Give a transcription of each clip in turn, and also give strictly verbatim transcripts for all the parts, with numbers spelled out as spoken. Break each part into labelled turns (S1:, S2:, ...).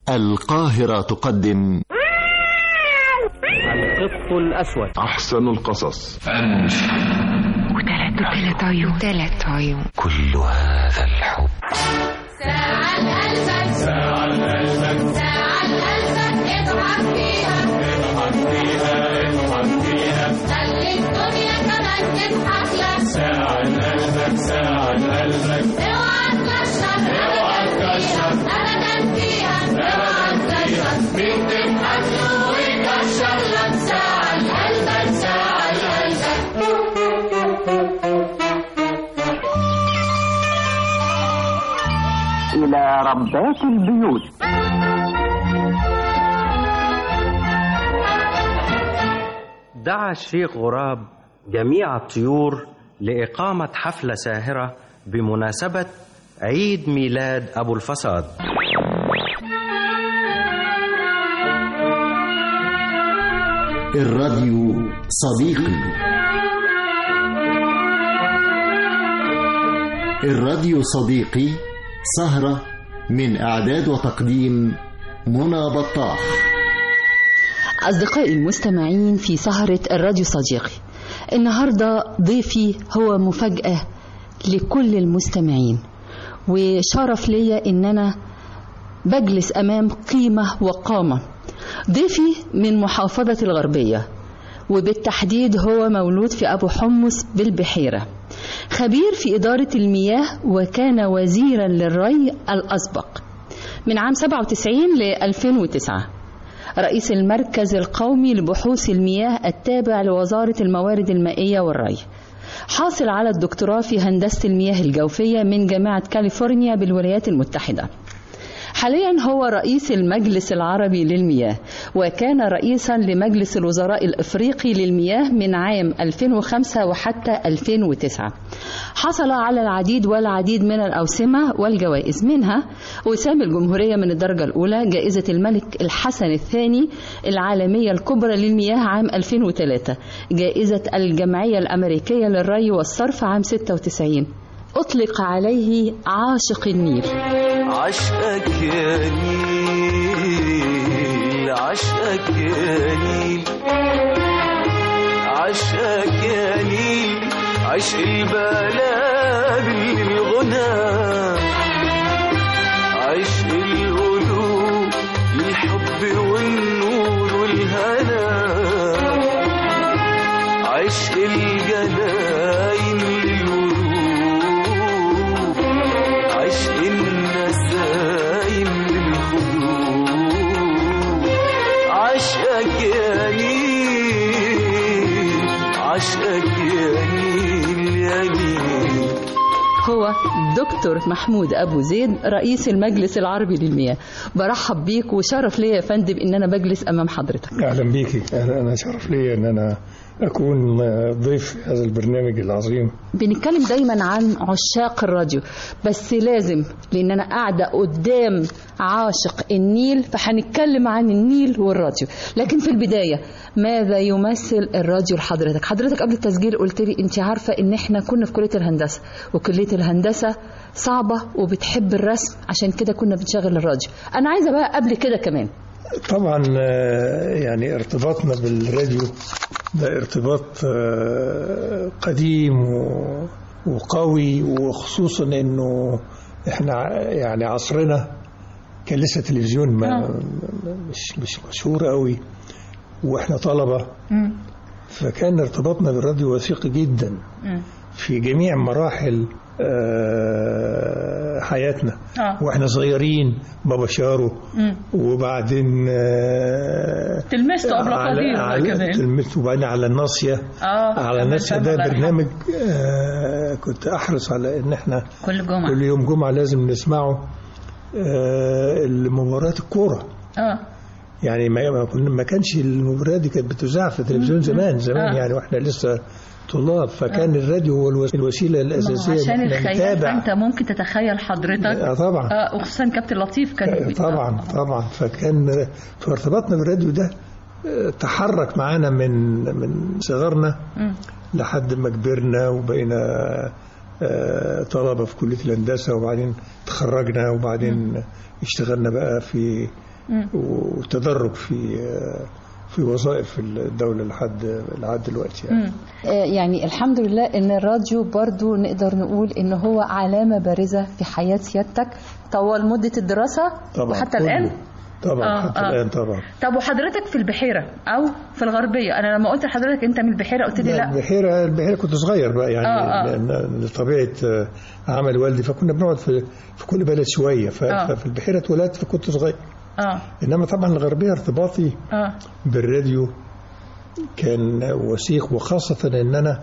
S1: القاهرة تقدم
S2: القط الأسود،
S3: أحسن القصص،
S4: وثلاث عيون ثلاث عيون
S1: كل هذا الحب.
S5: ساعة قلبك ساعة قلبك ساعة قلبك اضحك فيها اضحك فيها اضحك فيها خلي الدنيا كمان تضحك لك. ساعة قلبك ساعة قلبك اوعى تكشر اوعى تكشر ابدا فيها اوعى تكشر مين تضحك له ويكشر لك. ساعة قلبك ساعة قلبك
S6: إلى ربات البيوت.
S2: دعا الشيخ غراب جميع الطيور لإقامة حفلة ساهرة بمناسبة عيد ميلاد أبو الفساد.
S1: الراديو صديقي. الراديو صديقي سهرة من إعداد وتقديم منى بطاح.
S7: أصدقائي المستمعين في سهرة الراديو صديقي، النهاردة ضيفي هو مفاجأة لكل المستمعين، وشرف ليا إن أنا بجلس أمام قيمة وقامة. ضيفي من محافظة الغربية، وبالتحديد هو مولود في أبو حمص بالبحيرة، خبير في إدارة المياه، وكان وزيرا للري الأسبق من عام سبعة وتسعين ل ألفين وتسعة، رئيس المركز القومي لبحوث المياه التابع لوزارة الموارد المائية والري، حاصل على الدكتوراه في هندسة المياه الجوفية من جامعة كاليفورنيا بالولايات المتحدة. حاليا هو رئيس المجلس العربي للمياه، وكان رئيسا لمجلس الوزراء الإفريقي للمياه من عام ألفين وخمسة وحتى ألفين وتسعة. حصل على العديد والعديد من الأوسمة والجوائز، منها وسام الجمهورية من الدرجة الأولى، جائزة الملك الحسن الثاني العالمية الكبرى للمياه عام ألفين وثلاثة، جائزة الجمعية الأمريكية للري والصرف عام ستة وتسعين. أطلق عليه عاشق النيل.
S8: عشقك يا نيل عشقك يا نيل عشقك يا نيل عشق البلابل الغنى عشق القلوب للحب والنور والهنا عشق الجناين للورود عشق النسايم للخدود عشقك يا نيل عشقك يا نيل يا نيل.
S7: هو دكتور محمود أبو زيد رئيس المجلس العربي للمياه. برحب بيك، وشرف ليا يا فندم ان انا بجلس امام حضرتك.
S9: اهلا بيكي. انا شرف ليا ان انا أكون ضيف هذا البرنامج العظيم.
S7: بنتكلم دايما عن عشاق الراديو، بس لازم لأن أنا قاعدة قدام عاشق النيل، فهنتكلم عن النيل والراديو. لكن في البداية، ماذا يمثل الراديو لحضرتك؟ حضرتك قبل التسجيل قلت لي أنت عارفة إن إحنا كنا في كلية الهندسة، وكلية الهندسة صعبة وبتحب الرسم، عشان كده كنا بنشغل الراديو. أنا عايزة بقى قبل كده كمان.
S9: طبعا يعني ارتباطنا بالراديو ده ارتباط قديم وقوي، وخصوصا انه احنا يعني عصرنا كان لسه تلفزيون ما مش مش مشهور قوي، واحنا طلبة، فكان ارتباطنا بالراديو وثيق جدا في جميع مراحل حياتنا. آه. واحنا صغيرين بابا شارو، وبعدين
S7: تلمسته قبل قليل كمان،
S9: تلمسته وبعدين على الناصية.
S7: آه.
S9: على الناصية ده برنامج آه كنت احرص على ان احنا
S7: كل جمعة
S9: كل يوم جمعة لازم نسمعه، آه المباريات الكورة. اه يعني ما ما كانش المباريات دي كانت بتذاع في التلفزيون زمان زمان. آه. يعني واحنا لسه طلاب، فكان آه. الراديو هو الوسيله الاساسيه
S7: عشان الخيال. انت ممكن تتخيل حضرتك.
S9: آه طبعا.
S7: آه وخصوصا كابتن لطيف كان.
S9: آه طبعا آه. طبعا. فكان فارتباطنا بالراديو ده تحرك معانا من من صغرنا لحد ما كبرنا وبقينا آه طلبه في كليه الهندسه، وبعدين تخرجنا، وبعدين م. اشتغلنا بقى في وتدرج في في وظائف الدولة لحد لحد دلوقتي يعني.
S7: يعني الحمد لله ان الراديو برضو نقدر نقول ان هو علامة بارزة في حياة سيادتك طوال مدة الدراسة وحتى الآن.
S9: طبعا آه حتى آه. الآن طبعا.
S3: طب وحضرتك في البحيرة أو في الغربية؟ أنا لما قلت لحضرتك أنت من البحيرة قلت لي لا.
S9: البحيرة البحيرة كنت صغير بقى يعني آه آه. لأن لطبيعة عمل والدي فكنا بنقعد في في كل بلد شوية آه. ففي البحيرة اتولدت فكنت صغير. آه. إنما طبعا الغربية ارتباطي آه. بالراديو كان وثيق، وخاصة إن أنا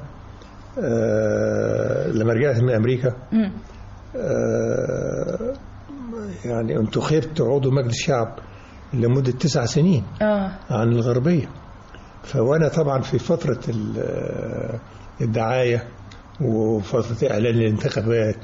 S9: آه لما رجعت من أمريكا آه يعني انتخبت عضو مجلس الشعب لمدة تسع سنين آه. عن الغربية. فوانا طبعا في فترة الدعاية وفترة إعلان الانتخابات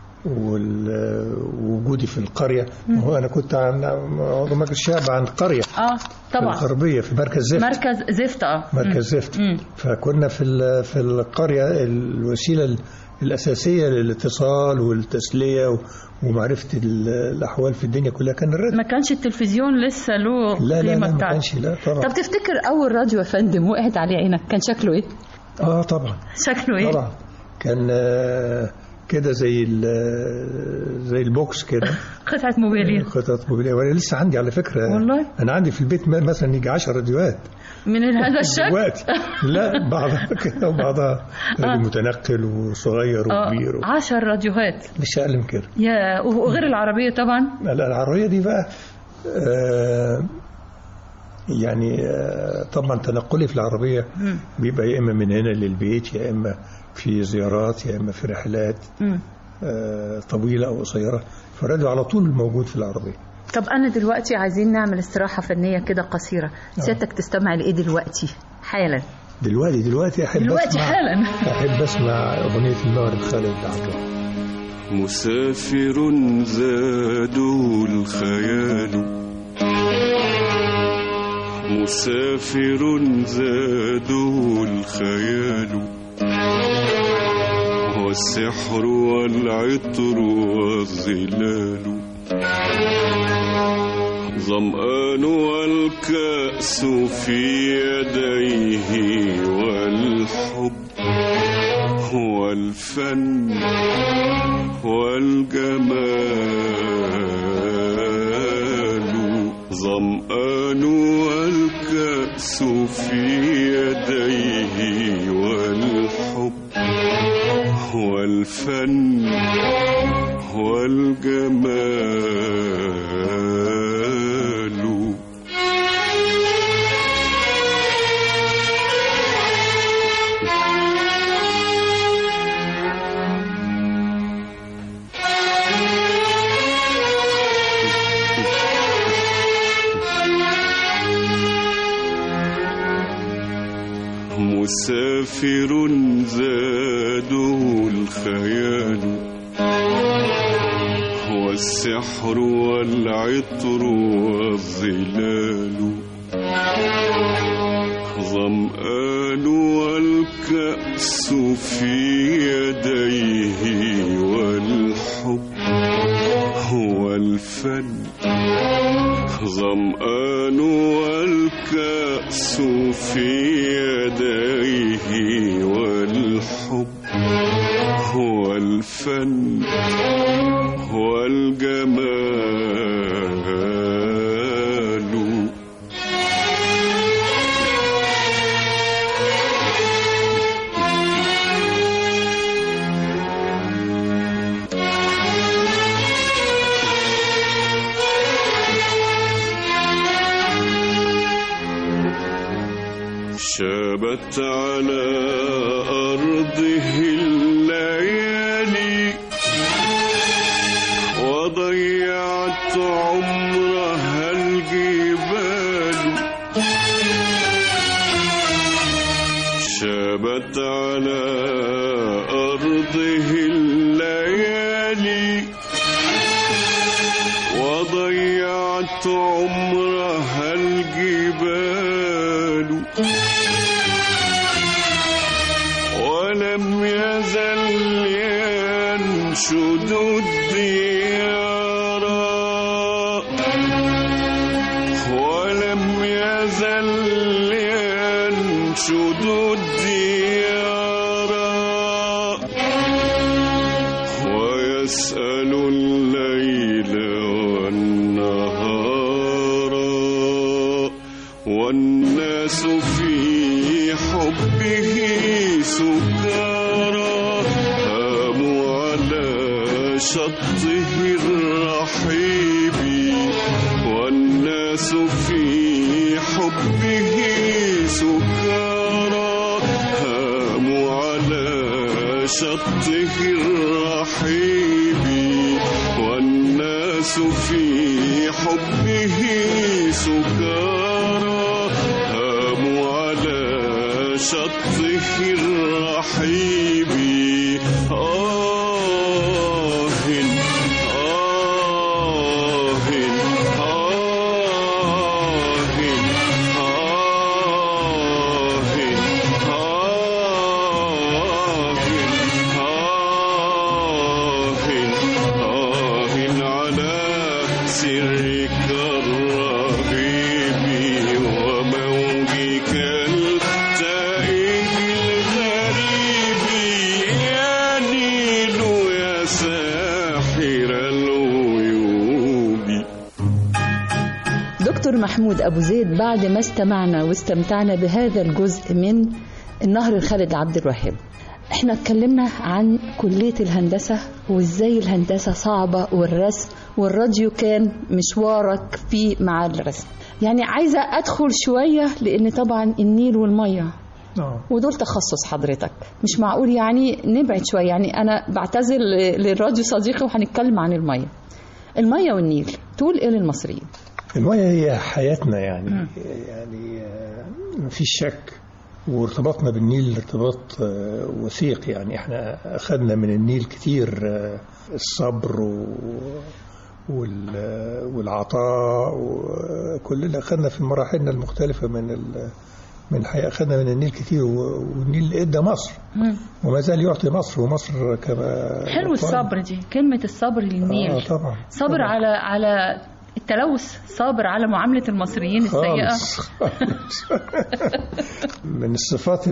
S9: ووجودي في القرية، هو أنا كنت عضو مجلس الشعب عن قرية
S3: آه طبعا
S9: في الغربية في مركز زفت.
S3: مركز زفت اه
S9: مركز زفت. فكنا في في القرية الوسيلة الأساسية للاتصال والتسلية ومعرفة الأحوال في الدنيا كلها كان الراديو.
S3: ما كانش التلفزيون لسه له
S9: لا لا, لا ما كانش لا طبعا.
S7: طب تفتكر أول راديو يا فندم وقعت عليه عينك كان شكله إيه؟
S9: آه طبعا.
S3: شكله إيه؟
S9: طبعا كان كده زي زي البوكس كده
S3: قطعة موبيلية.
S9: قطعة موبيلية، وأنا لسه عندي على فكرة
S3: والله
S9: أنا عندي في البيت مثلا يجي عشر راديوهات
S3: من هذا الشكل
S9: دلوقتي. لا بعضها كده وبعضها راديو متنقل وصغير وكبير و...
S3: عشر راديوهات
S9: مش أقل من كده.
S3: يا وغير العربية طبعا.
S9: لا العربية دي بقى آه يعني آه طبعا تنقلي في العربية بيبقى يا إما من هنا للبيت، يا إما في زيارات، يا إما في رحلات آه طويلة أو قصيرة، فالراديو على طول موجود في العربية.
S3: طب أنا دلوقتي عايزين نعمل استراحة فنية كده قصيرة، سيادتك تستمع لإيه دلوقتي حالا؟
S9: دلوقتي دلوقتي أحب
S3: دلوقتي
S9: أسمع
S3: حالا
S9: أحب أسمع أغنية المغرب خالد عبد.
S8: مسافر زاده الخيال، مسافر زاده الخيال، والسحر والعطر والظلال، ظمآن والكأس في يديه، والحب والفن والجمال، ظمآن والكأس في يديه، والحب والفن والجمال. مسافر زاده الخيال، والسحر والعطر والظلال، ظمآن والكأس في يديه، والحب والفن، ظمآن والكأس في يديه، والحب والفن والجمال. شابت على أرضه الليالي، وضيعت عمرها الجبال، شابت على أرضه الليالي، وضيعت عمرها الجبال، ولم يزل ينشد الديار
S10: والناس في حبه سكارى هاموا على شطه الرحيب والناس في حبه سكارى هاموا على شطه الرحيب والناس في حبه سكارى هاموا على شطه الرحيب آه آه آه
S7: دكتور محمود أبو زيد، بعد ما استمعنا واستمتعنا بهذا الجزء من النهر الخالد عبد الوهاب، احنا اتكلمنا عن كلية الهندسة وازاي الهندسة صعبة والرسم، والراديو كان مشوارك فيه مع الرسم. يعني عايزة أدخل شوية لأن طبعا النيل والمية ودول تخصص حضرتك، مش معقول يعني نبعد شوية. يعني أنا بعتذر للراديو صديقي وهنتكلم عن المية. المية والنيل تقول إيه للمصريين؟
S9: المية هي حياتنا يعني م. يعني مفيش شك، وارتباطنا بالنيل ارتباط وثيق. يعني احنا أخذنا من النيل كتير الصبر والعطاء، وكلنا أخذنا في مراحلنا المختلفة من من الحياة، أخذنا من النيل كتير، والنيل إدى مصر م. وما زال يعطي مصر، ومصر كما
S3: حلو الصبر دي كلمة الصبر للنيل.
S9: آه طبعا
S3: صبر طبعا. على على التلوث، صابر على معاملة المصريين السيئة.
S9: من الصفات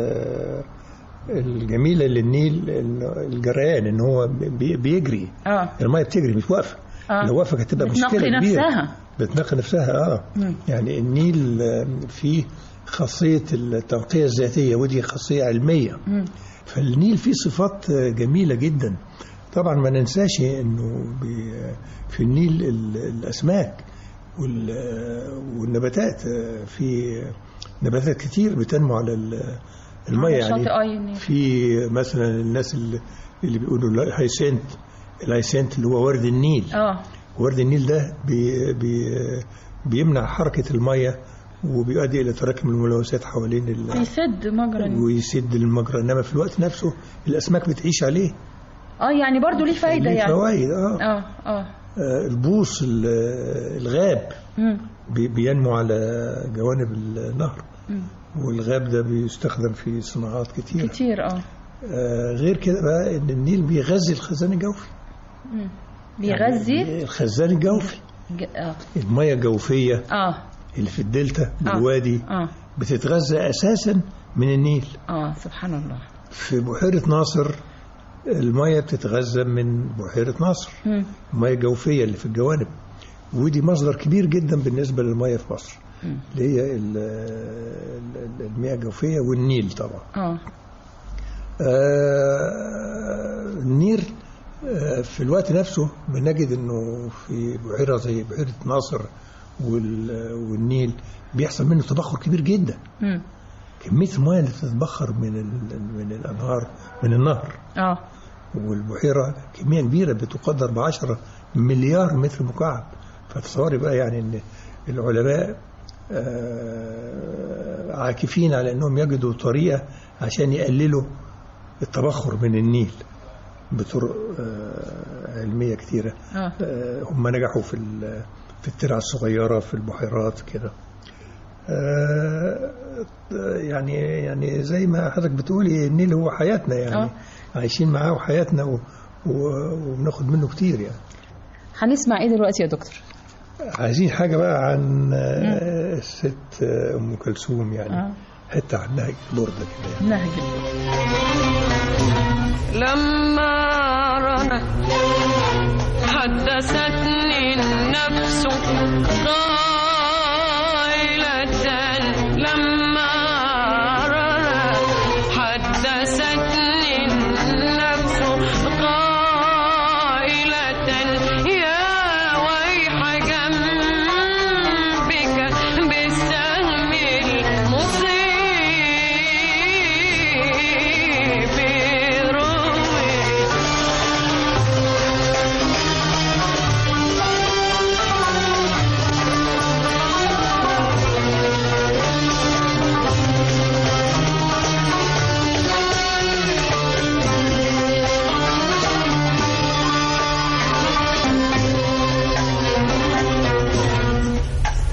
S9: الجميلة للنيل الجريان، ان هو بيجري. اه المية بتجري مش واقفة. آه. لو وقفت هتبقى مشكلة كبيرة.
S3: نفسها.
S9: بتنقي نفسها. اه م. يعني النيل فيه خاصية التنقية الذاتية، ودي خاصية علمية. م. فالنيل فيه صفات جميلة جدا. طبعا ما ننساش انه في النيل الاسماك والنباتات، في نباتات كتير بتنمو على المية. يعني في مثلا الناس اللي بيقولوا الهايسنت الهايسنت اللي هو ورد النيل. اه ورد النيل ده بي بي بيمنع حركة المية وبيؤدي الى تراكم الملوثات حوالين
S3: يسد مجرى
S9: ويسد المجرى، انما في الوقت نفسه الاسماك بتعيش عليه.
S3: اه يعني برضو ليه فايدة.
S9: ليه
S3: يعني
S9: فوائد.
S3: اه اه, آه.
S9: البوص الغاب بي بينمو على جوانب النهر. مم. والغاب ده بيستخدم في صناعات كتير
S3: كتير. اه,
S9: آه غير كده بقى ان النيل بيغذي الخزان الجوفي.
S3: مم. بيغذي
S9: يعني الخزان الجوفي.
S3: ج... آه.
S9: المياه الجوفية
S3: اه
S9: اللي في الدلتا بالوادي
S3: آه. آه.
S9: بتتغذى اساسا من النيل.
S3: اه سبحان الله.
S9: في بحيرة ناصر المياه بتتغذى من بحيرة ناصر، المياه الجوفية اللي في الجوانب، ودي مصدر كبير جدا بالنسبة للمياه في مصر، اللي هي المياه الجوفية والنيل طبعا. آه. آه النيل آه في الوقت نفسه بنجد انه في بحيرة زي بحيرة ناصر والنيل بيحصل منه تبخر كبير جدا. م. كمية المياه اللي تتبخر من من الأنهار من النهر. اه والبحيرة كمية كبيرة بتقدر بعشرة مليار متر مكعب. فتصوري بقى يعني ان العلماء عاكفين على انهم يجدوا طريقة عشان يقللوا التبخر من النيل بطرق علمية كتيرة. آه. هم نجحوا في في الترع الصغيرة في البحيرات كده. يعني يعني زي ما حضرتك بتقولي النيل هو حياتنا، يعني أوه. عايشين معاه وحياتنا و... و... وبناخد منه كتير. يعني
S3: هنسمع ايه دلوقتي يا دكتور؟
S9: عايزين حاجة بقى عن الست أم كلثوم، يعني أوه. حتى عن نهج البردة كده.
S3: نهج
S5: لما رنت حدثتني النفس قائلة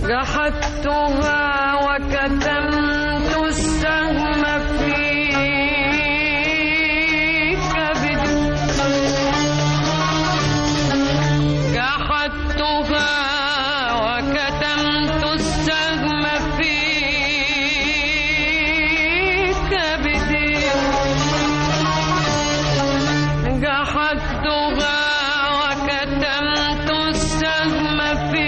S5: جحدتها وكتمت السهم في كبدي جحدتها وكتمت السهم في كبدي جحدتها وكتمت السهم في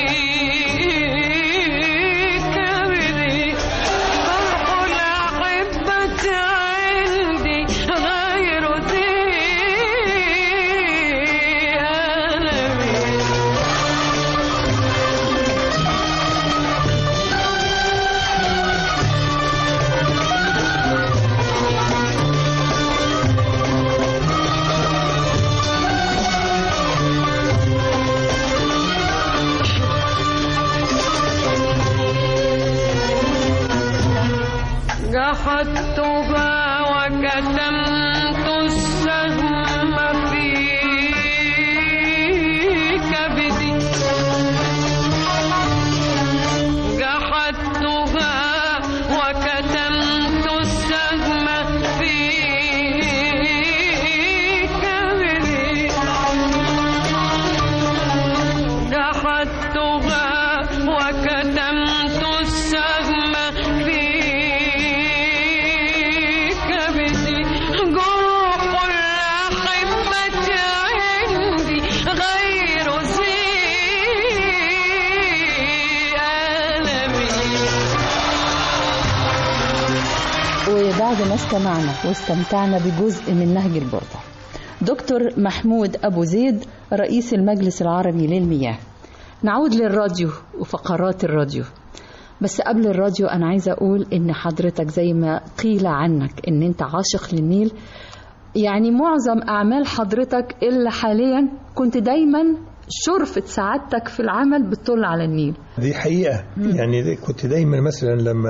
S5: جحدتها وكتمت السهم في كبدي جحدتها وكتمت السهم في كبدي جحدتها وكتمت السهم في
S7: وبعد ما استمعنا واستمتعنا بجزء من نهج البردة، دكتور محمود أبو زيد رئيس المجلس العربي للمياه. نعود للراديو وفقرات الراديو. بس قبل الراديو أنا عايزة أقول إن حضرتك زي ما قيل عنك إن أنت عاشق للنيل، يعني معظم أعمال حضرتك إلا حاليا كنت دايما شرفة سعادتك في العمل بتطل على النيل.
S9: دي حقيقة. م. يعني كنت دايما مثلا لما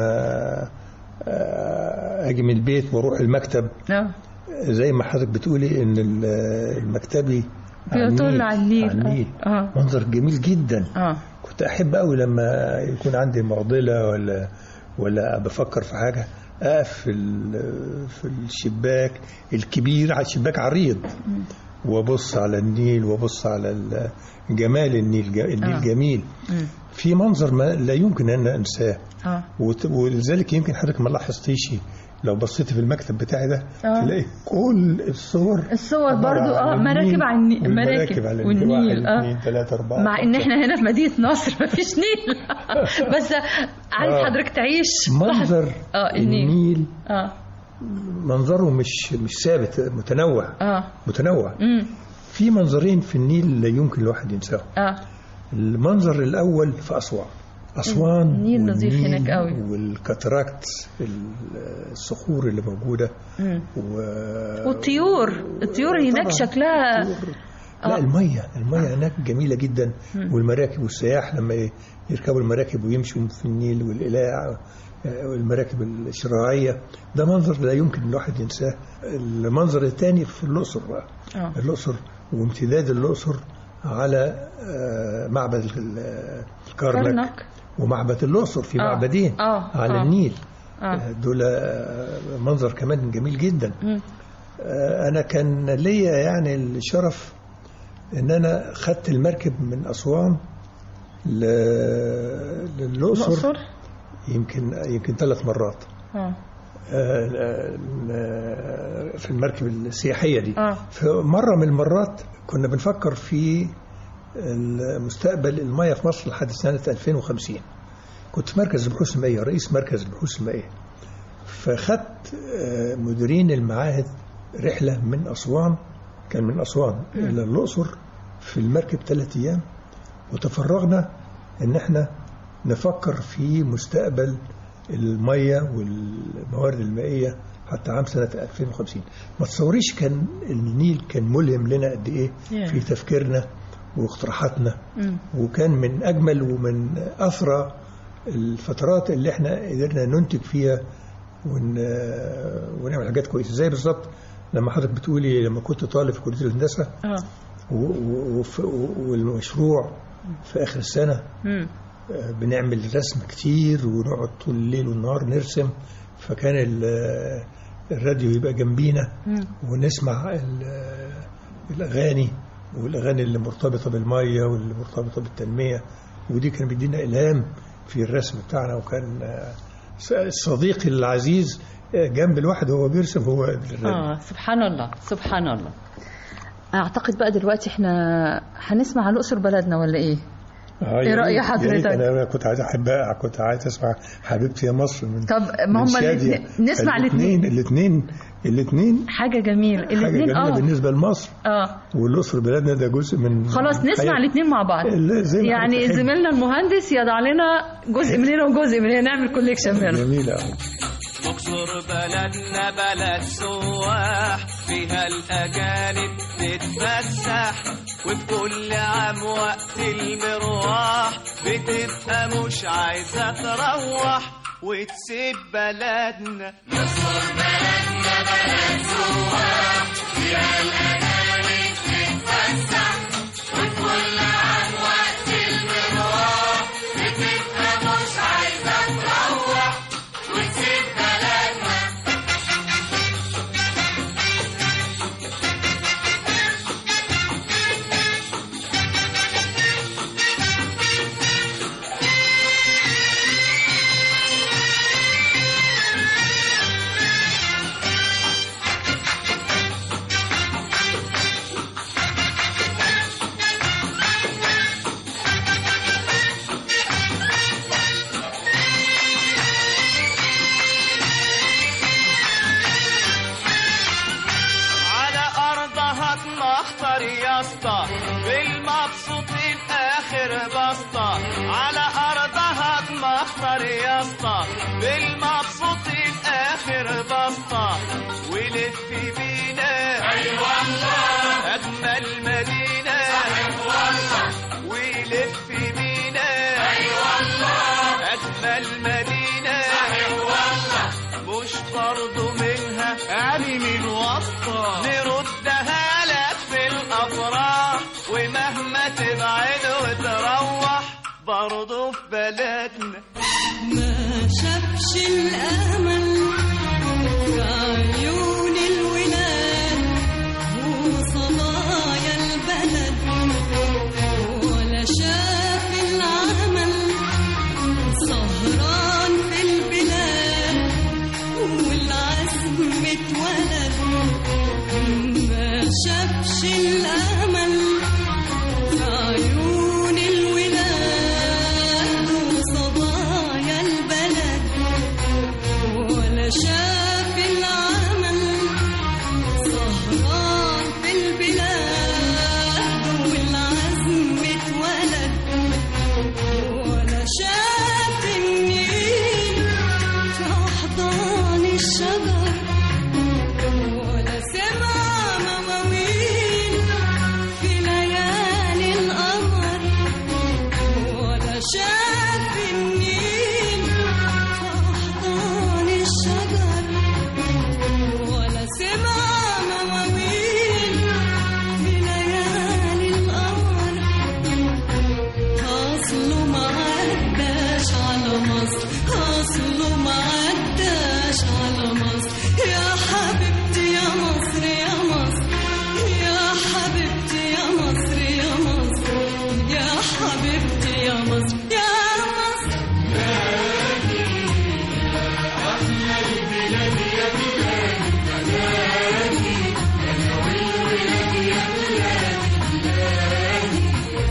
S9: اجي من البيت واروح المكتب
S7: اه
S9: زي ما حضرتك بتقولي ان المكتبي
S7: بيطل على النيل,
S9: على النيل.
S7: آه.
S9: منظر جميل جدا.
S7: اه
S9: كنت احب قوي لما يكون عندي معضله ولا ولا بفكر في حاجه اقف في في الشباك الكبير، على الشباك عريض، وابص على النيل وابص على جمال النيل. النيل آه. جميل. م. في منظر ما لا يمكن ان انساه.
S7: آه.
S9: ولذلك يمكن حضرتك ما لاحظتيش لو بصيت في المكتب بتاعي ده آه. تلاقي كل الصور
S7: الصور برضو اه مراكب على النيل،
S9: مراكب على النيل،
S7: والنيل
S9: اه اثنين ثلاثة أربعة،
S7: مع ان احنا هنا في مدينة نصر ما فيش نيل بس عايز آه. حضرتك تعيش
S9: منظر
S7: اه النيل,
S9: النيل.
S7: اه
S9: منظره مش مش ثابت، متنوع.
S7: اه
S9: متنوع.
S7: امم
S9: في منظرين في النيل لا يمكن الواحد ينساهم.
S7: اه
S9: المنظر الاول في أسوان. أسوان
S7: النيل نظيف هناك قوي،
S9: والكاتراكت، الصخور اللي موجودة و...
S7: والطيور الطيور هناك شكلها
S9: آه. لا المية المية هناك جميلة جدا. مم. والمراكب والسياح لما يركبوا المراكب ويمشوا في النيل والقلاع والمراكب الشراعية، ده منظر لا يمكن الواحد ينساه. المنظر الثاني في الأقصر بقى.
S7: آه.
S9: الأقصر وامتداد الأقصر على معبد الكرنك ومعبد الأقصر، في
S7: آه.
S9: معبدين
S7: آه.
S9: على
S7: آه.
S9: النيل.
S7: آه.
S9: دول منظر كمان جميل جدا.
S7: م.
S9: أنا كان ليا يعني الشرف إن أنا خدت المركب من أسوان للأقصر يمكن يمكن ثلاث مرات.
S7: آه.
S9: في المركب السياحية دي.
S7: آه.
S9: فمرة من المرات كنا بنفكر في المستقبل المياه في مصر لحد سنة ألفين وخمسين. كنت في مركز البحوث المائية، رئيس مركز البحوث المائية، فخدت مديرين المعاهد رحلة من أسوان، كان من أسوان م. إلى الأقصر في المركب ثلاثة أيام، وتفرغنا إن احنا نفكر في مستقبل المياه والموارد المائية حتى عام سنة ألفين وخمسين. ما تصوريش كان النيل كان ملهم لنا قد إيه yeah. في تفكيرنا واقتراحاتنا. mm. وكان من أجمل ومن أثرى الفترات اللي احنا قدرنا ننتج فيها ون... ونعمل حاجات كويسة. زي بالظبط لما حضرتك بتقولي لما كنت طالب في كلية الهندسة
S7: uh.
S9: و... و... والمشروع في آخر السنة.
S7: mm.
S9: بنعمل رسم كتير ونقعد طول الليل والنهار نرسم، فكان الراديو يبقى جنبينا ونسمع الأغاني، والأغاني اللي مرتبطة بالمية واللي مرتبطة بالتنمية، ودي كان بيدينا إلهام في الرسم بتاعنا. وكان الصديق العزيز جنب الواحد وهو بيرسم هو الراديو.
S7: آه سبحان الله سبحان الله. أعتقد بقى دلوقتي احنا هنسمع الأقصر بلدنا ولا إيه؟
S9: آه
S7: ايه رأي حضرتك؟
S9: انا كنت عايز احب كنت عايز اسمع حبيبتي يا مصر من
S7: طب ما هم نسمع
S9: الاثنين الاثنين الاثنين
S7: حاجه جميل
S9: الاثنين اه بالنسبه لمصر
S7: اه
S9: والاقصر بلدنا ده جزء من
S7: خلاص نسمع الاثنين مع بعض. يعني زميلنا المهندس يضع لنا جزء من هنا وجزء من هنا، نعمل كوليكشن هنا.
S9: جميل قوي.
S8: اقصر بلدنا بلد سواح فيها الاجانب تتفسح، وفي كل عام وقت المروح بتبقى مش عايزه تروح وتسيب بلدنا.
S5: اقصر بلدنا بلد سواح فيها الاجانب تتفسح، وفي كل عام وقت المروح بتبقى مش عايزه تروح وتسيب بلدنا.
S8: بالمبسوطين آخر بسطة على أرضها تمخطر يا اسطى، بالمبسوطين آخر بسطة ولف بينا أي والله أجمل مدينة صحيح والله، ولف بينا أي والله أجمل مدينة صحيح والله، مش برضو منها علي من وسطة نردها لك في الأفراح، ومهما تبعد وتروح برضو في بلدنا.
S5: ما شافش الأمل في عيون الولاد وصبايا البلد، ولا شاف العمل سهران في البلاد والعزم اتولد. ما شافش الأمل في عيون الولاد وصبايا البلد، ولا شاف العمل سهران في البلاد والعزم اتولد، ولا شاف النيل في أحضان الشجر، ولا سمع مواويل في ليالي القمر، ولا شاف النيل في أحضان الشجر، ولا سمع مواويل في ليالي القمر. أصله ما عداش على مصر، أصله ما عداش على مصر، يا حبيبتي يا مصر يا مصر، يا حبيبتي يا مصر يا مصر، يا حبيبتي يا مصر يا مصر. أحلى البلاد يا بلادي بلادي، أنا والولاد يا بلادي بلادي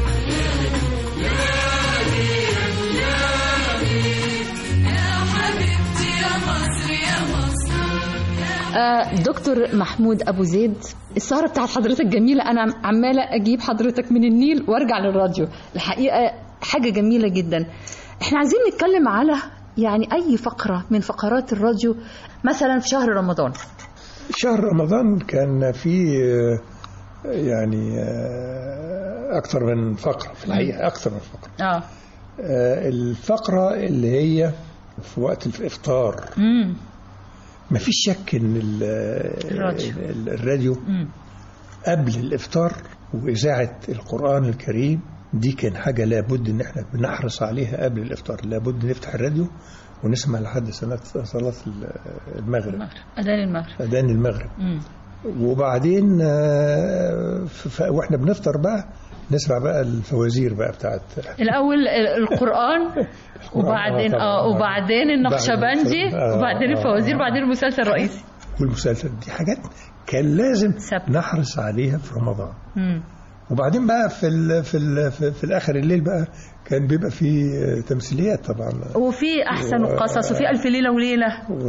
S5: بلادي يا بلادي، يا حبيبتي يا مصر يا مصر.
S7: آه دكتور محمود أبو زيد، السهرة بتاعت حضرتك جميلة، أنا عمالة أجيب حضرتك من النيل وأرجع للراديو، الحقيقة حاجة جميلة جدا. إحنا عايزين نتكلم على يعني أي فقرة من فقرات الراديو، مثلا في شهر رمضان.
S9: شهر رمضان كان فيه يعني أكثر من فقرة في الحقيقة، أكثر من فقرة.
S7: آه.
S9: الفقرة اللي هي في وقت الإفطار،
S7: امم
S9: ما فيش شك ان
S7: الراديو,
S9: الراديو قبل الافطار واذاعه القران الكريم دي كان حاجة لابد ان احنا بنحرص عليها قبل الافطار. لابد نفتح الراديو ونسمع لحد صلاة صلاة المغرب،
S3: أذان المغرب
S9: أذان المغرب م. وبعدين واحنا بنفطر بقى نسمع بقى الفوازير بقى بتاعت
S3: الأول القرآن وبعدين اه وبعدين النقشبندي وبعدين الفوازير وبعدين المسلسل الرئيسي.
S9: والمسلسل دي حاجات كان لازم سبت. نحرص عليها في رمضان. م. وبعدين بقى في ال في ال في, في الاخر الليل بقى كان بيبقى في تمثيليات طبعا،
S3: وفي احسن القصص وفي الف ليله وليله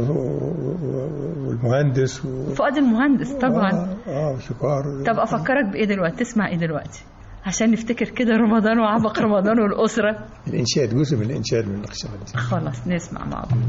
S9: والمهندس
S3: وفؤاد المهندس طبعا.
S9: اه, آه شكار.
S3: طب افكرك بايه دلوقتي؟ تسمع ايه دلوقتي عشان نفتكر كده رمضان وعبق رمضان والاسره؟
S9: الانشاد، جزء من الانشاد من النقشبندي.
S3: خلاص نسمع مع بعض.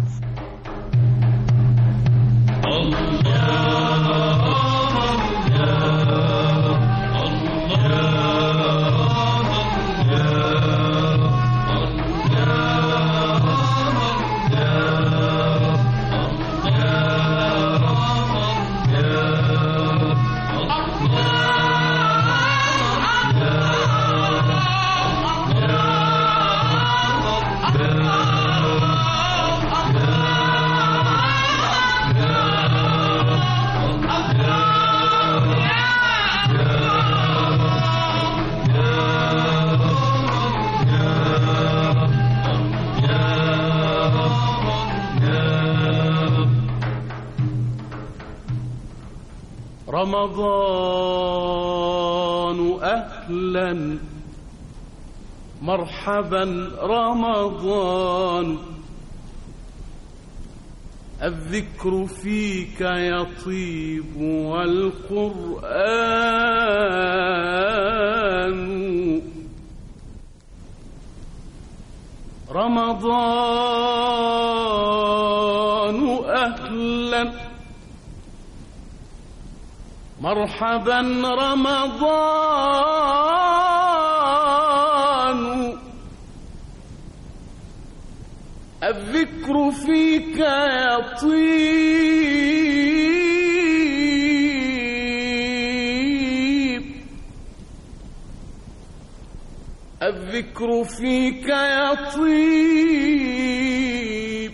S10: رمضان أهلا مرحبا رمضان، الذكر فيك يطيب والقرآن. رمضان أهلا مرحبا رمضان، الذكر فيك يطيب، الذكر فيك يطيب،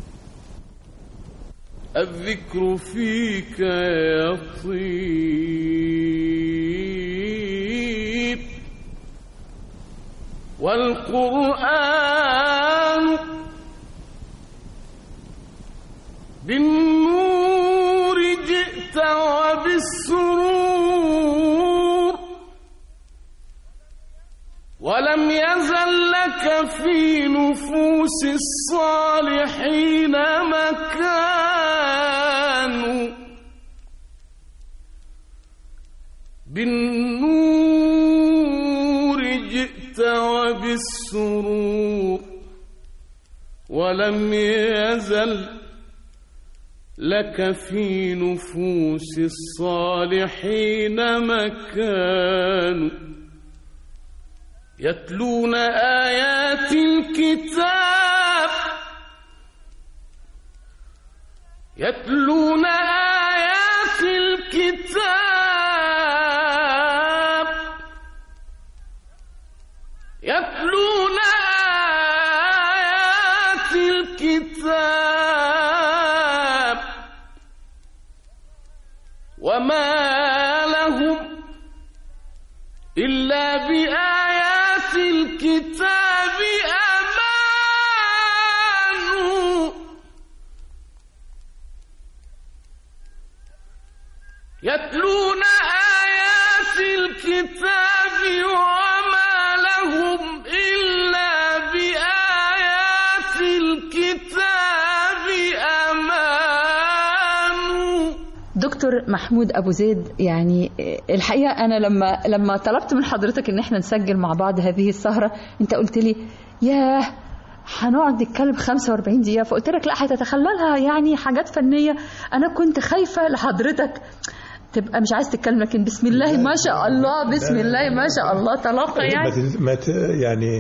S10: الذكر فيك يطيب، والقرآن بالنور جئت وبالسرور، ولم يزل لك في نفوس الصالحين مكان. بالنور جئت وبالسرور، ولم يزل لك في نفوس الصالحين مكان. يتلون آيات الكتاب، يتلون آيات الكتاب، يتلون آيات الكتاب، وما لهم إلا بآيات الكتاب أمان. يتلون آيات الكتاب وما لهم إلا بآيات الكتاب أمان.
S3: دكتور محمود أبو زيد، يعني الحقيقة أنا لما لما طلبت من حضرتك إن احنا نسجل مع بعض هذه السهرة، أنت قلت لي ياه هنقعد نتكلم خمسة وأربعين دقيقة، فقلت لك لا هتتخللها يعني حاجات فنية. أنا كنت خايفة لحضرتك تبقى مش عايز تتكلم، لكن بسم الله ما شاء الله، بسم الله ما شاء الله تلقى يعني
S9: ما يعني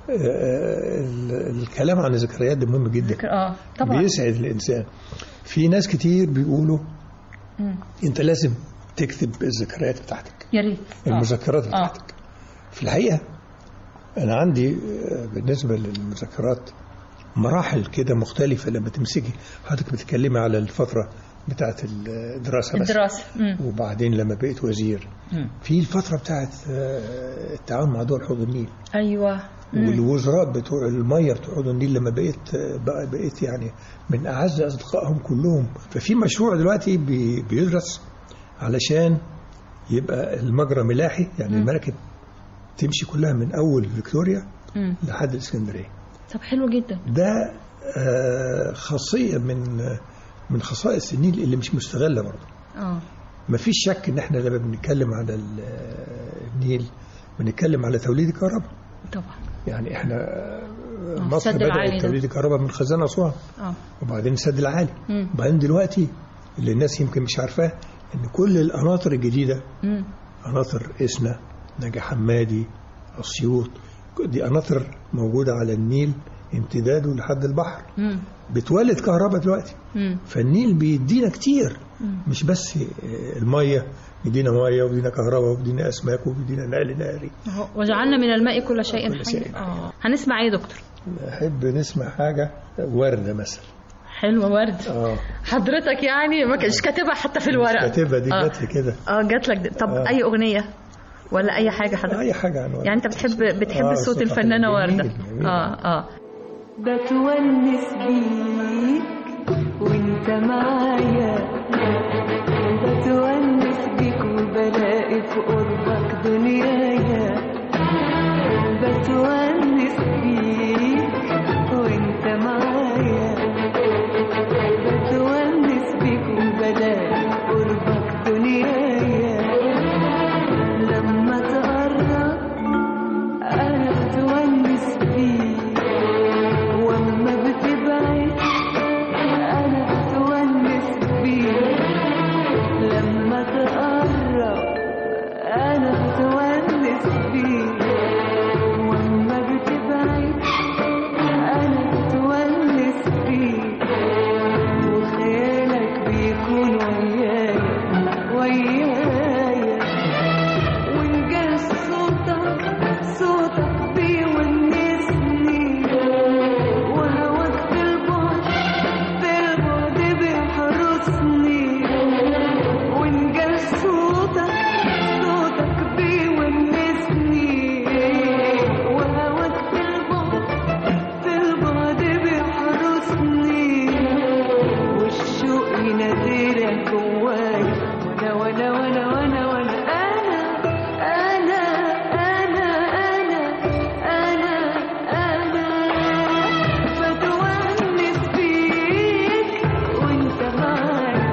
S9: الكلام عن الذكريات ده مهم جدا.
S3: اه طبعا
S9: بيسعد الإنسان. في ناس كتير بيقولوا مم. انت لازم تكتب الذكريات بتاعتك،
S3: يا ريت
S9: المذكرات بتاعتك. في الحقيقة أنا عندي بالنسبة للمذكرات مراحل كده مختلفة. لما تمسكي حضرتك بتتكلمي على الفترة بتاعت الدراسة
S3: الدراسة
S9: وبعدين لما بقيت وزير مم. في الفترة بتاعت التعاون مع دول حوض النيل.
S3: أيوة.
S9: والوزراء بتوع المية بتوع حوض النيل لما بقيت بقى بقيت يعني من أعز أصدقائهم كلهم. ففي مشروع دلوقتي بيدرس علشان يبقى المجرى ملاحي، يعني مم. المراكب تمشي كلها من أول فيكتوريا مم. لحد الإسكندرية.
S3: طب حلو جدا.
S9: ده آه خاصية من من خصائص النيل اللي مش مستغلة برضه. اه ما فيش شك ان احنا لما بنتكلم على النيل بنتكلم على توليد الكهرباء.
S3: طبعا.
S9: يعني احنا آه مصر بدأت توليد الكهرباء من خزان أسوان. اه وبعدين السد العالي. مم. وبعدين دلوقتي اللي الناس يمكن مش عارفاه ان كل القناطر الجديدة مم. قناطر إسنا، نجا حمادي، أسيوط، دي قناطر موجودة على النيل امتداده لحد البحر. مم. بتولد كهرباء دلوقتي. مم. فالنيل بيدينا كتير. مم. مش بس المية، بيدينا مية وبيدينا كهرباء وبيدينا أسماك وبيدينا نقل نهري.
S3: وجعلنا من الماء كل شيء حي.
S9: شيء.
S3: آه. هنسمع ايه يا دكتور؟
S9: نحب نسمع حاجة وردة مثلا.
S3: حلوة ورد. اه حضرتك يعني ما كنتش كاتبها حتى في الورق؟
S9: مش كاتبها دي. آه. جات لي كده.
S3: اه جات لك. طب آه. أي أغنية ولا أي حاجة حضرتك؟
S9: أي حاجة عن وردة.
S3: يعني أنت بتحب بتحب آه صوت الفنانة وردة. اه اه
S5: بتونس بيك وانت معايا، بتونس بيك وبلاقي في قربك دنيايا، بتونس بيك وانت معايا، بتونس بيك وبلاقي في قربك دنيايا، لما تقرب انا بتونس بيك، وأما بتبعد أنا بتونس بيك، لما تقرب أنا بتونس بيك، وأما بتبعد أنا بتونس بيك، وخيالك بيكون ويايا ويايا، وإن صوتك صوتك بيونسني، وهواك في البعد في البعد بيحرسني، وإن جا صوتك صوتك بيونسني، وهواك في البعد في البعد بيحرسني، والشوق يناديلك جوايا، وانا وانا وانا وانا وانا انا انا انا انا انا بتونس بيك وانت معايا.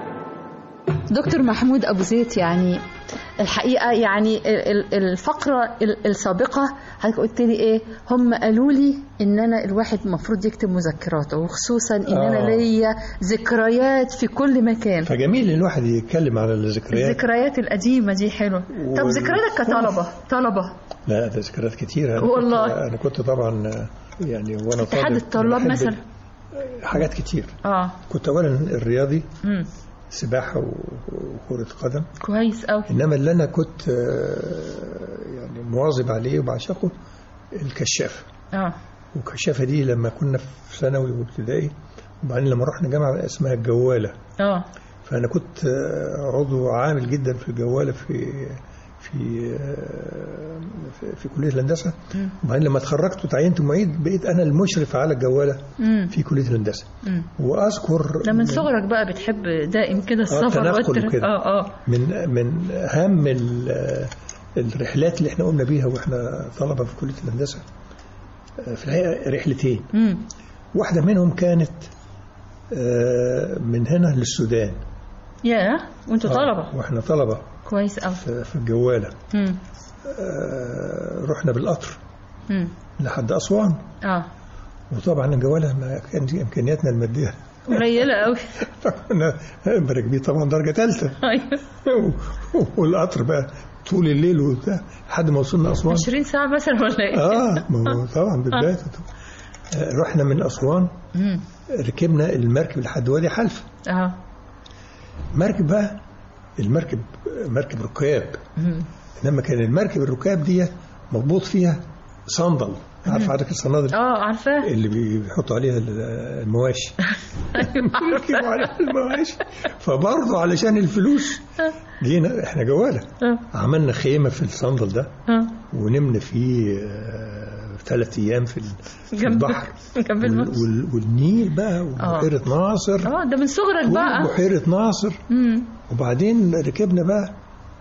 S3: دكتور محمود أبو زيد، يعني الحقيقة يعني الفقرة السابقة حضرتك قلت لي ايه، هم قالوا لي ان انا الواحد المفروض يكتب مذكراته، وخصوصا ان آه. انا ليا ذكريات في كل مكان.
S9: فجميل ان الواحد يتكلم على الذكريات،
S3: الذكريات القديمة دي حلوة. و... طب ذكرياتك كطلبة طلبة؟
S9: لا ده ذكريات كتير. أنا
S3: والله
S9: كنت انا كنت طبعا يعني وانا طالب
S3: اتحاد الطلاب مثلا
S9: حاجات كتير.
S3: اه
S9: كنت اولا الرياضي، امم سباحة وكرة قدم
S3: كويس قوي.
S9: إنما اللي أنا كنت يعني مواظب عليه وبعشقه الكشافة. اه والكشافة دي لما كنا في ثانوي وابتدائي، وبعدين لما رحنا جامعة اسمها الجوالة. اه فأنا كنت عضو عامل جدا في الجوالة في في في, في كلية الهندسة. وبعدين لما اتخرجت وتعينت معيد بقيت أنا المشرف على الجوالة مم. في كلية الهندسة. مم. وأذكر
S3: ده من صغرك بقى بتحب دائم كده السفر
S9: والتر... اه اه من من أهم الرحلات اللي احنا قمنا بيها واحنا طلبة في كلية الهندسة في الحقيقة رحلتين. مم. واحدة منهم كانت من هنا للسودان.
S3: ياه وانتوا طلبة؟
S9: واحنا طلبة
S3: كويس قوي
S9: في الجوالة. آه رحنا بالقطر مم. لحد أسوان. اه وطبعا الجوالة ما كانت إمكانياتنا المادية
S3: قليلة قوي،
S9: كنا راكبين طبعا درجة ثالثة. ايوه والقطر بقى طول الليل وبتاع لحد ما وصلنا أسوان.
S3: عشرين ساعة مثلا ولا ايه؟
S9: اه ما هو طبعا بداية. آه رحنا من أسوان مم. ركبنا المركب لحد وادي حلفا. اه مركب بقى المركب مركب ركاب، انما كان المركب الركاب دي مربوط فيها صندل، عارف حضرتك الصنادل؟
S3: اه عارفاه،
S9: اللي بيحطوا عليها المواشي. بيركبوا عليها المواشي. فبرضه علشان الفلوس جينا احنا جواله، عملنا خيمه في الصندل ده ونمنا فيه ثلاث ايام في في البحر وال والنيل بقى وبحيره ناصر.
S3: اه ده من صغرك بقى
S9: بحيره ناصر. مم. وبعدين ركبنا بقى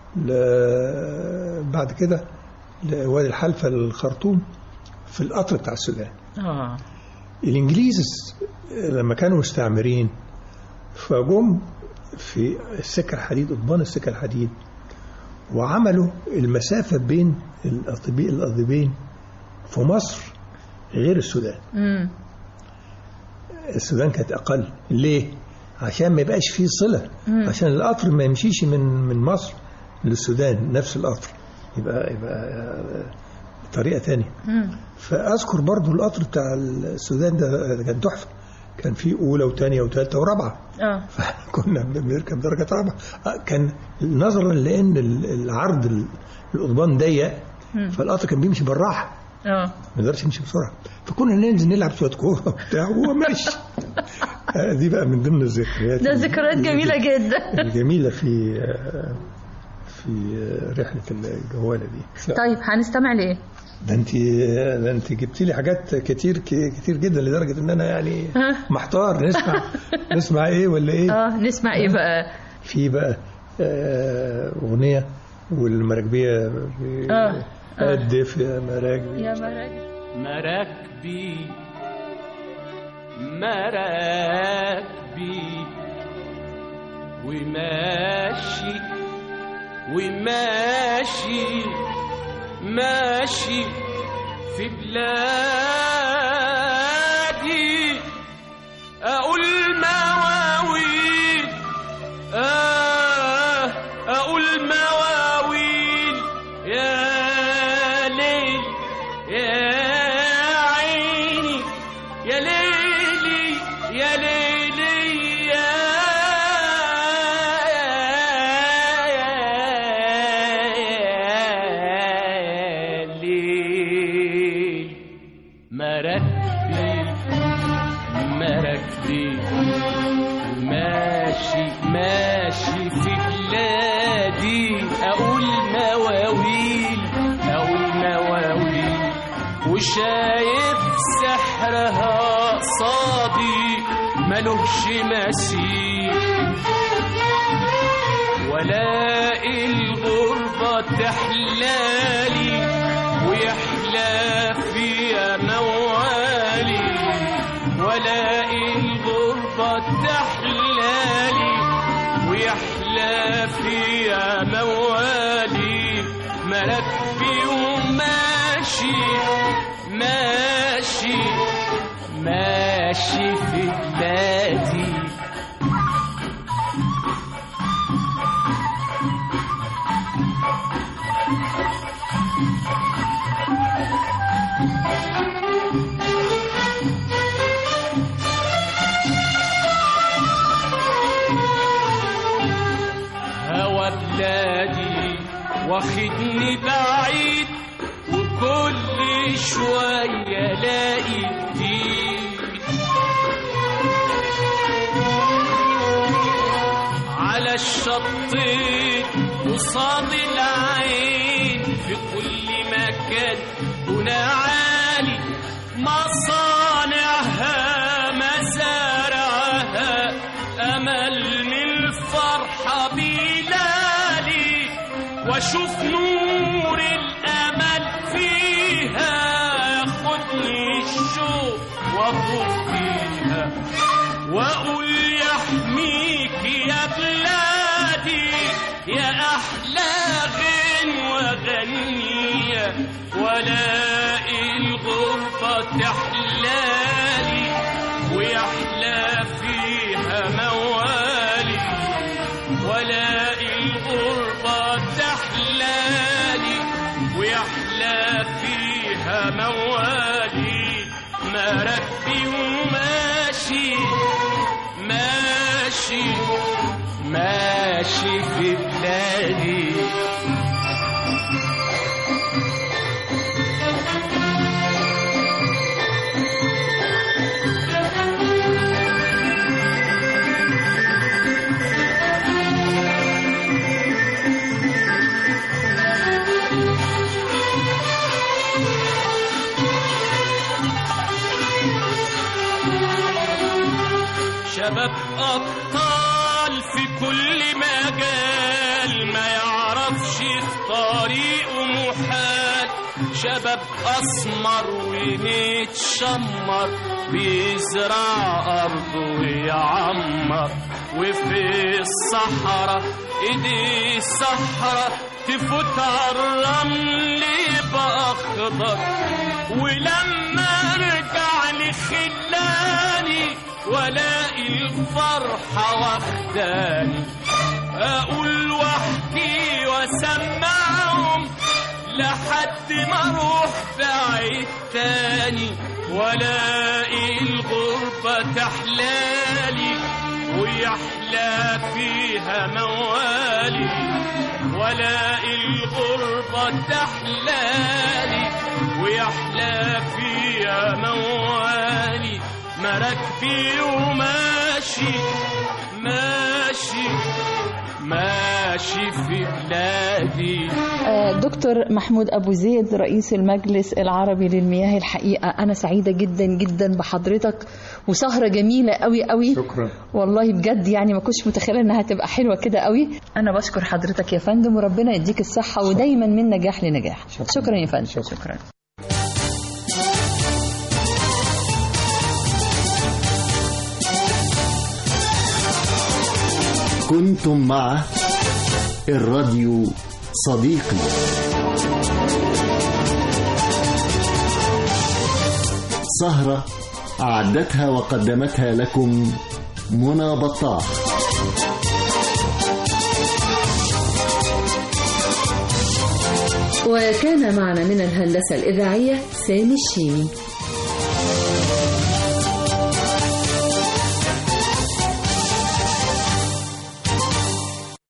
S9: بعد كده لوادي الحلفة الخرطوم في القطر بتاع السودان. اه الانجليز لما كانوا مستعمرين فجم في السكة الحديد، قضبان السكة الحديد، وعملوا المسافة بين القضيبين في مصر غير السودان. مم. السودان كانت أقل. ليه؟ عشان ما يبقاش فيه صلة. مم. عشان القطر ما يمشيش من من مصر للسودان نفس القطر، يبقى يبقى طريقة تانية. مم. فأذكر برضو القطر بتاع السودان ده كان تحفة، كان فيه أولى وثانية وثالثة ورابعة. اه فكنا بنركب درجة رابعة. كان نظرا لأن العرض القضبان ضيق فالقطر كان بيمشي بالراحة، اه ما يقدرش يمشي بسرعة، فكنا ننزل نلعب شوية كورة وبتاع وهو ماشي. دي بقى من ضمن الذكريات.
S3: ده ذكريات جميلة جدا.
S9: الجميلة في في رحلة الجوالة دي.
S3: طيب هنستمع لإيه؟
S9: ده انت ده انت جبتي لي حاجات كتير كتير جدا لدرجة ان انا يعني محتار. نسمع نسمع ايه ولا ايه؟
S3: اه نسمع ايه بقى؟
S9: في بقى اغنية والمراكبية اه قدف يا مراكبي
S3: يا مراكبي
S10: مراكبي مراكبي وماشي وماشي ماشي في بلادي أقول مواويل آه أقول مواويل يا ليل يا عيني يا ليلي يا ليلي يا ليل مراكبي مراكبي ماشي ماشي في بلادي أقول مواويل أقول مواويل وشايف سحرها قصادي ملوش مثيل ولاقي الغربة تحلالي ويحلى فيها موالي ولاقي الغربة تحلالي ويحلى فيها موالي مراكبي وماشي ماشي ماشي في بلادي هوا بلادي واخدني بعيد وكل شوية الاقي جديد على الشطين قصاد العين في كل مكان هنا عالي مصانعها مزارعها أمل من الفرحة بلالي واشوف نور الأمل فيها ياخدني الشوق واطوف فيها واقول يحميك يا بلادي يا احلى غنوة غنية ولاقي الغربة تحلالي ويحلى فيها موالي ولاقي الغربة تحلالي ويحلى فيها موالي مراكبي وماشي ماشي ماشي في بلادي شباب أبطال في كل مجال ما يعرفش في طريقه محال. شباب أسمر ونتشمر بيزرع أرضه ويعمر، وفي الصحراء إيدي الصحراء تفوت عالرمل يبقى أخضر. ولما أرجع لخلاني ولاقي الفرحة واخداني، أقول واحكي واسمعهم لحد ما اروح بعيد تاني، والاقي الغربة تحلالي ويحلى فيها موالي. والاقي الغربة تحلالي ويحلى فيها موالي. مراكبي وماشي ماشي ماشي في بلادي.
S3: دكتور محمود أبو زيد رئيس المجلس العربي للمياه، الحقيقة أنا سعيدة جدا جدا بحضرتك، وسهرة جميلة قوي قوي.
S9: شكرا
S3: والله بجد، يعني ما كنتش متخيلة أنها تبقى حلوة كده قوي. أنا بشكر حضرتك يا فندم، وربنا يديك الصحة ودايما من نجاح لنجاح. شكرا, شكرا يا فندم. شكرا, شكرا.
S1: كنتم مع الراديو صديقي. سهرة أعدتها وقدمتها لكم منى بطاح.
S7: وكان معنا من الهندسة الإذاعية سامي الشيمي.